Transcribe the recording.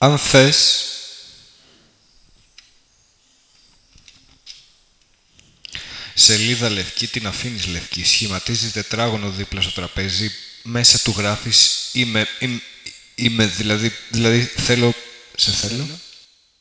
Αν θες, σελίδα λευκή, την αφήνεις λευκή. Σχηματίζει τετράγωνο δίπλα στο τραπέζι. Μέσα του γράφεις είμαι, δηλαδή θέλω, σε θέλω.